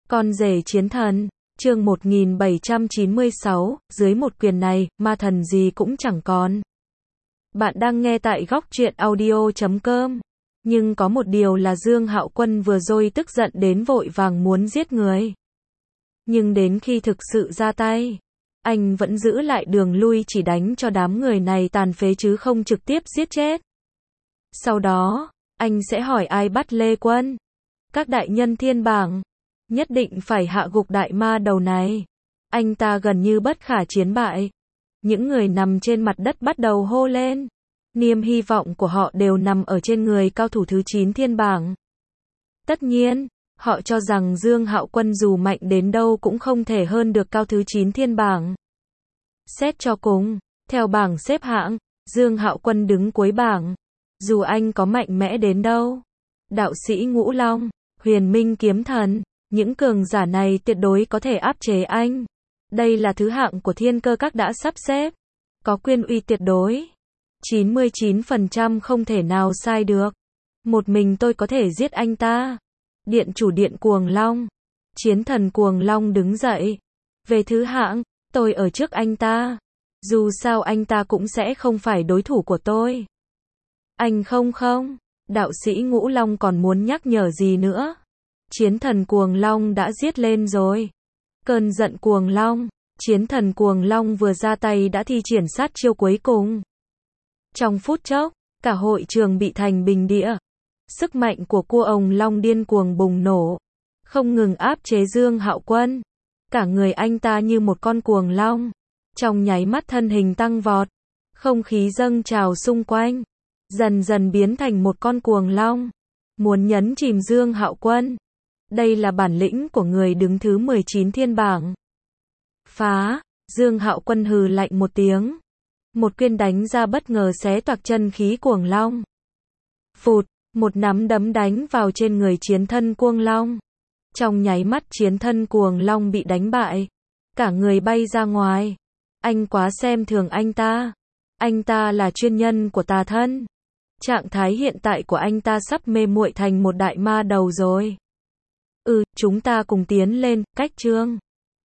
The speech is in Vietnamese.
Con rể chiến thần, chương 1796, dưới một quyền này, ma thần gì cũng chẳng còn. Bạn đang nghe tại góc truyện audio.com. Nhưng có một điều là Dương Hạo Quân vừa rồi tức giận đến vội vàng muốn giết người. Nhưng đến khi thực sự ra tay, anh vẫn giữ lại đường lui, chỉ đánh cho đám người này tàn phế chứ không trực tiếp giết chết. Sau đó, anh sẽ hỏi ai bắt Lê Quân? Các đại nhân thiên bảng. Nhất định phải hạ gục đại ma đầu này. Anh ta gần như bất khả chiến bại. Những người nằm trên mặt đất bắt đầu hô lên. Niềm hy vọng của họ đều nằm ở trên người cao thủ thứ 9 thiên bảng. Tất nhiên, họ cho rằng Dương Hạo Quân dù mạnh đến đâu cũng không thể hơn được cao thứ 9 thiên bảng. Xét cho cùng, theo bảng xếp hạng, Dương Hạo Quân đứng cuối bảng. Dù anh có mạnh mẽ đến đâu, đạo sĩ Ngũ Long, Huyền Minh Kiếm Thần, những cường giả này tuyệt đối có thể áp chế anh. Đây là thứ hạng của thiên cơ các đã sắp xếp. Có quyền uy tuyệt đối. 99% không thể nào sai được. Một mình tôi có thể giết anh ta. Điện chủ Điện Cuồng Long. Chiến thần Cuồng Long đứng dậy. Về thứ hạng, tôi ở trước anh ta. Dù sao anh ta cũng sẽ không phải đối thủ của tôi. Anh không. Đạo sĩ Ngũ Long còn muốn nhắc nhở gì nữa. Chiến thần Cuồng Long đã giết lên rồi. Cơn giận Cuồng Long. Chiến thần Cuồng Long vừa ra tay đã thi triển sát chiêu cuối cùng. Trong phút chốc, cả hội trường bị thành bình địa. Sức mạnh của cua ông Long điên cuồng bùng nổ. Không ngừng áp chế Dương Hạo Quân. Cả người anh ta như một con cuồng long. Trong nháy mắt thân hình tăng vọt. Không khí dâng trào xung quanh. Dần dần biến thành một con cuồng long. Muốn nhấn chìm Dương Hạo Quân. Đây là bản lĩnh của người đứng thứ 19 thiên bảng. Phá, Dương Hạo Quân hừ lạnh một tiếng. Một quyền đánh ra bất ngờ xé toạc chân khí cuồng long. Phụt, một nắm đấm đánh vào trên người chiến thân cuồng long. Trong nháy mắt chiến thân cuồng long bị đánh bại. Cả người bay ra ngoài. Anh quá xem thường anh ta. Anh ta là chuyên nhân của tà thân. Trạng thái hiện tại của anh ta sắp mê muội thành một đại ma đầu rồi. Chúng ta cùng tiến lên, cách chương.